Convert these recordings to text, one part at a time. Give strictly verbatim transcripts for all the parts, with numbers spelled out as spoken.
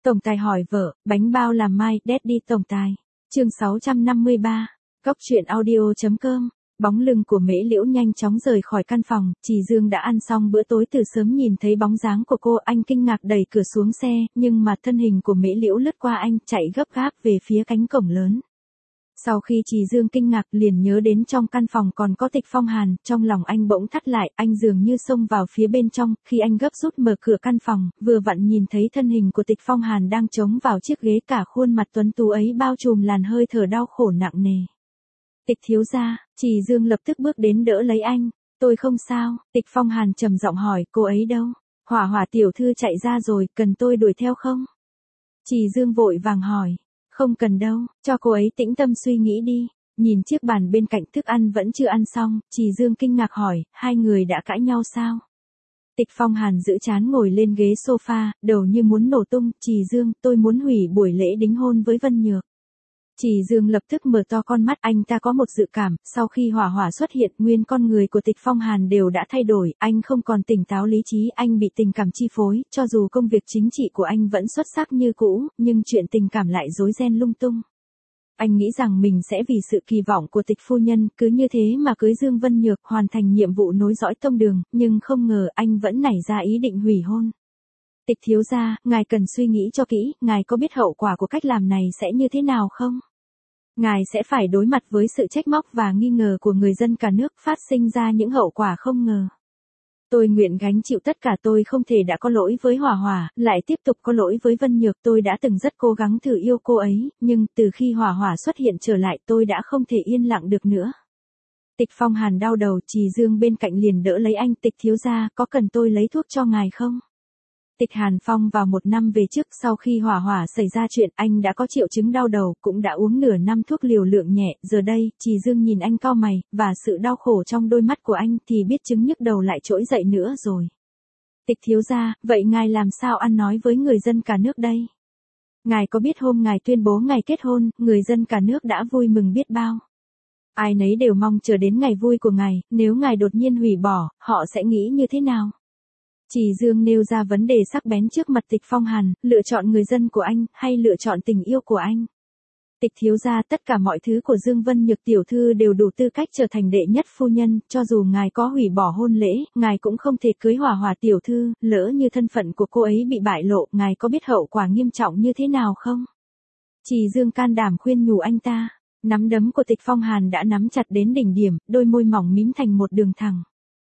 Tổng tài hỏi vợ, bánh bao làm mai, Daddy tổng tài. Chương sáu trăm năm mươi ba. Góc truyện audio.com. Bóng lưng của Mễ Liễu nhanh chóng rời khỏi căn phòng, Trì Dương đã ăn xong bữa tối từ sớm nhìn thấy bóng dáng của cô, anh kinh ngạc đẩy cửa xuống xe, nhưng mà thân hình của Mễ Liễu lướt qua anh, chạy gấp gáp về phía cánh cổng lớn. Sau khi Trì Dương kinh ngạc liền nhớ đến trong căn phòng còn có Tịch Phong Hàn, trong lòng anh bỗng thắt lại, anh dường như xông vào phía bên trong, khi anh gấp rút mở cửa căn phòng, vừa vặn nhìn thấy thân hình của Tịch Phong Hàn đang chống vào chiếc ghế, cả khuôn mặt tuấn tú ấy bao trùm làn hơi thở đau khổ nặng nề. Tịch thiếu gia, Trì Dương lập tức bước đến đỡ lấy anh, tôi không sao. Tịch Phong Hàn trầm giọng hỏi, cô ấy đâu? Hỏa Hỏa tiểu thư chạy ra rồi, cần tôi đuổi theo không? Trì Dương vội vàng hỏi. Không cần đâu, cho cô ấy tĩnh tâm suy nghĩ đi. Nhìn chiếc bàn bên cạnh thức ăn vẫn chưa ăn xong, Trì Dương kinh ngạc hỏi, hai người đã cãi nhau sao? Tịch Phong Hàn giữ trán ngồi lên ghế sofa, đầu như muốn nổ tung, Trì Dương, tôi muốn hủy buổi lễ đính hôn với Vân Nhược. Trì Dương lập tức mở to con mắt, anh ta có một dự cảm, sau khi Hỏa Hỏa xuất hiện, nguyên con người của Tịch Phong Hàn đều đã thay đổi, anh không còn tỉnh táo lý trí, anh bị tình cảm chi phối, cho dù công việc chính trị của anh vẫn xuất sắc như cũ, nhưng chuyện tình cảm lại rối ren lung tung. Anh nghĩ rằng mình sẽ vì sự kỳ vọng của Tịch phu nhân, cứ như thế mà cưới Dương Vân Nhược, hoàn thành nhiệm vụ nối dõi tông đường, nhưng không ngờ anh vẫn nảy ra ý định hủy hôn. Tịch thiếu gia, ngài cần suy nghĩ cho kỹ, ngài có biết hậu quả của cách làm này sẽ như thế nào không? Ngài sẽ phải đối mặt với sự trách móc và nghi ngờ của người dân cả nước, phát sinh ra những hậu quả không ngờ. Tôi nguyện gánh chịu tất cả, tôi không thể đã có lỗi với Hỏa Hỏa, lại tiếp tục có lỗi với Vân Nhược, tôi đã từng rất cố gắng thử yêu cô ấy, nhưng từ khi Hỏa Hỏa xuất hiện trở lại tôi đã không thể yên lặng được nữa. Tịch Phong Hàn đau đầu, Trì Dương bên cạnh liền đỡ lấy anh, Tịch thiếu gia, có cần tôi lấy thuốc cho ngài không? Tịch Hàn Phong vào một năm về trước, sau khi Hỏa Hỏa xảy ra chuyện, anh đã có triệu chứng đau đầu, cũng đã uống nửa năm thuốc liều lượng nhẹ, giờ đây, Trì Dương nhìn anh cau mày, và sự đau khổ trong đôi mắt của anh thì biết chứng nhức đầu lại trỗi dậy nữa rồi. Tịch thiếu gia, vậy ngài làm sao ăn nói với người dân cả nước đây? Ngài có biết hôm ngài tuyên bố ngày kết hôn, người dân cả nước đã vui mừng biết bao. Ai nấy đều mong chờ đến ngày vui của ngài, nếu ngài đột nhiên hủy bỏ, họ sẽ nghĩ như thế nào? Trì Dương nêu ra vấn đề sắc bén trước mặt Tịch Phong Hàn, lựa chọn người dân của anh, hay lựa chọn tình yêu của anh. Tịch thiếu gia, tất cả mọi thứ của Dương Vân Nhược tiểu thư đều đủ tư cách trở thành đệ nhất phu nhân, cho dù ngài có hủy bỏ hôn lễ, ngài cũng không thể cưới Hỏa Hỏa tiểu thư, lỡ như thân phận của cô ấy bị bại lộ, ngài có biết hậu quả nghiêm trọng như thế nào không? Trì Dương can đảm khuyên nhủ anh ta, nắm đấm của Tịch Phong Hàn đã nắm chặt đến đỉnh điểm, đôi môi mỏng mím thành một đường thẳng.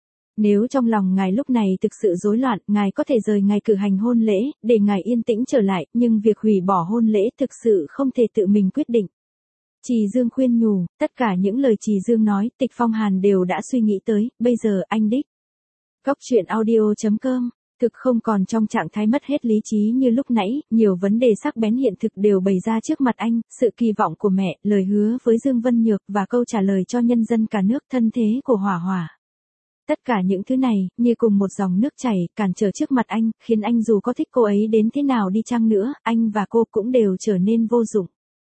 Nếu trong lòng ngài lúc này thực sự rối loạn, ngài có thể rời ngày cử hành hôn lễ, để ngài yên tĩnh trở lại, nhưng việc hủy bỏ hôn lễ thực sự không thể tự mình quyết định. Trì Dương khuyên nhủ, tất cả những lời Trì Dương nói, Tịch Phong Hàn đều đã suy nghĩ tới, bây giờ anh đích. Góc truyện audio.com. Thực không còn trong trạng thái mất hết lý trí như lúc nãy, nhiều vấn đề sắc bén hiện thực đều bày ra trước mặt anh, sự kỳ vọng của mẹ, lời hứa với Dương Vân Nhược và câu trả lời cho nhân dân cả nước, thân thế của Hỏa Hỏa. Tất cả những thứ này, như cùng một dòng nước chảy, cản trở trước mặt anh, khiến anh dù có thích cô ấy đến thế nào đi chăng nữa, anh và cô cũng đều trở nên vô dụng.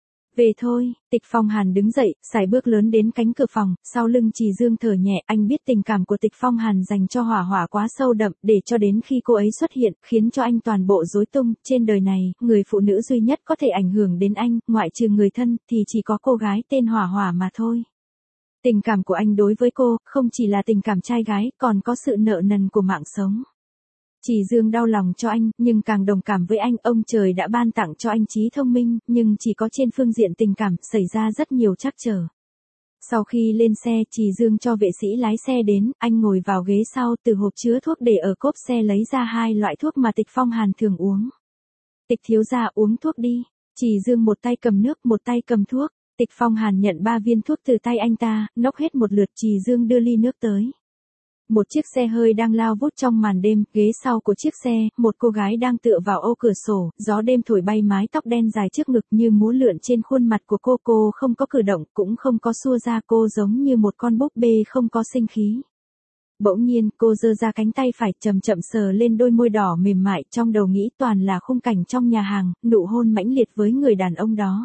Về thôi, Tịch Phong Hàn đứng dậy, sải bước lớn đến cánh cửa phòng, sau lưng Trì Dương thở nhẹ, anh biết tình cảm của Tịch Phong Hàn dành cho Hỏa Hỏa quá sâu đậm, để cho đến khi cô ấy xuất hiện, khiến cho anh toàn bộ rối tung, trên đời này, người phụ nữ duy nhất có thể ảnh hưởng đến anh, ngoại trừ người thân, thì chỉ có cô gái tên Hỏa Hỏa mà thôi. Tình cảm của anh đối với cô, không chỉ là tình cảm trai gái, còn có sự nợ nần của mạng sống. Trì Dương đau lòng cho anh, nhưng càng đồng cảm với anh, ông trời đã ban tặng cho anh trí thông minh, nhưng chỉ có trên phương diện tình cảm, xảy ra rất nhiều trắc trở. Sau khi lên xe, Trì Dương cho vệ sĩ lái xe đến, anh ngồi vào ghế sau, từ hộp chứa thuốc để ở cốp xe lấy ra hai loại thuốc mà Tịch Phong Hàn thường uống. Tịch thiếu gia uống thuốc đi. Trì Dương một tay cầm nước, một tay cầm thuốc. Tịch Phong Hàn nhận ba viên thuốc từ tay anh ta, nốc hết một lượt, Trì Dương đưa ly nước tới. Một chiếc xe hơi đang lao vút trong màn đêm, ghế sau của chiếc xe, một cô gái đang tựa vào ô cửa sổ, gió đêm thổi bay mái tóc đen dài trước ngực như múa lượn trên khuôn mặt của cô, cô không có cử động, cũng không có xua ra, cô giống như một con búp bê không có sinh khí. Bỗng nhiên, cô giơ ra cánh tay phải, chậm chậm sờ lên đôi môi đỏ mềm mại, trong đầu nghĩ toàn là khung cảnh trong nhà hàng, nụ hôn mãnh liệt với người đàn ông đó.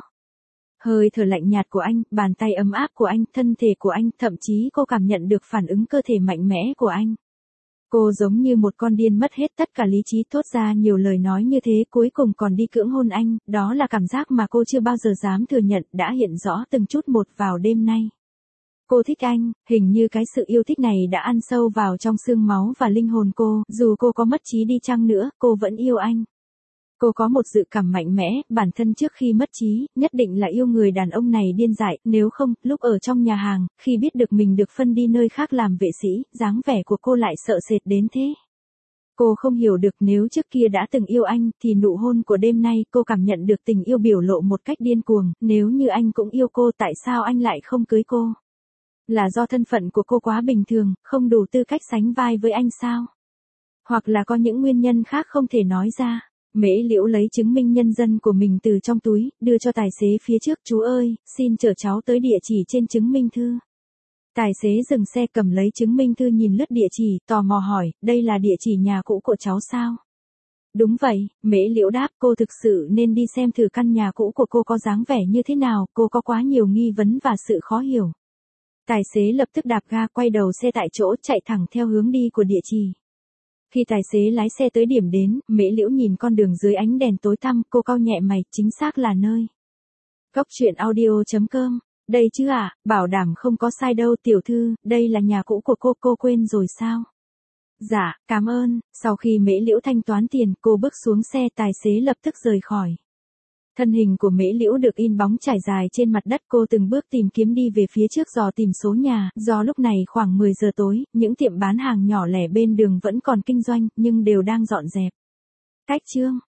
Hơi thở lạnh nhạt của anh, bàn tay ấm áp của anh, thân thể của anh, thậm chí cô cảm nhận được phản ứng cơ thể mạnh mẽ của anh. Cô giống như một con điên mất hết tất cả lý trí, thốt ra nhiều lời nói như thế, cuối cùng còn đi cưỡng hôn anh, đó là cảm giác mà cô chưa bao giờ dám thừa nhận, đã hiện rõ từng chút một vào đêm nay. Cô thích anh, hình như cái sự yêu thích này đã ăn sâu vào trong xương máu và linh hồn cô, dù cô có mất trí đi chăng nữa, cô vẫn yêu anh. Cô có một dự cảm mạnh mẽ, bản thân trước khi mất trí, nhất định là yêu người đàn ông này điên dại, nếu không, lúc ở trong nhà hàng, khi biết được mình được phân đi nơi khác làm vệ sĩ, dáng vẻ của cô lại sợ sệt đến thế. Cô không hiểu được nếu trước kia đã từng yêu anh, thì nụ hôn của đêm nay cô cảm nhận được tình yêu biểu lộ một cách điên cuồng, nếu như anh cũng yêu cô tại sao anh lại không cưới cô? Là do thân phận của cô quá bình thường, không đủ tư cách sánh vai với anh sao? Hoặc là có những nguyên nhân khác không thể nói ra. Mễ Liễu lấy chứng minh nhân dân của mình từ trong túi, đưa cho tài xế phía trước, chú ơi, xin chở cháu tới địa chỉ trên chứng minh thư. Tài xế dừng xe cầm lấy chứng minh thư nhìn lướt địa chỉ, tò mò hỏi, đây là địa chỉ nhà cũ của cháu sao? Đúng vậy, Mễ Liễu đáp, cô thực sự nên đi xem thử căn nhà cũ của cô có dáng vẻ như thế nào, cô có quá nhiều nghi vấn và sự khó hiểu. Tài xế lập tức đạp ga quay đầu xe tại chỗ chạy thẳng theo hướng đi của địa chỉ. Khi tài xế lái xe tới điểm đến, Mễ Liễu nhìn con đường dưới ánh đèn tối tăm, cô cau nhẹ mày, chính xác là nơi. Góc truyện audio chấm com, đây chứ à, bảo đảm không có sai đâu tiểu thư, đây là nhà cũ của cô, cô quên rồi sao? Dạ, cảm ơn, sau khi Mễ Liễu thanh toán tiền, cô bước xuống xe, tài xế lập tức rời khỏi. Thân hình của Mễ Liễu được in bóng trải dài trên mặt đất, cô từng bước tìm kiếm đi về phía trước dò tìm số nhà, do lúc này khoảng mười giờ tối, những tiệm bán hàng nhỏ lẻ bên đường vẫn còn kinh doanh, nhưng đều đang dọn dẹp. Cách chương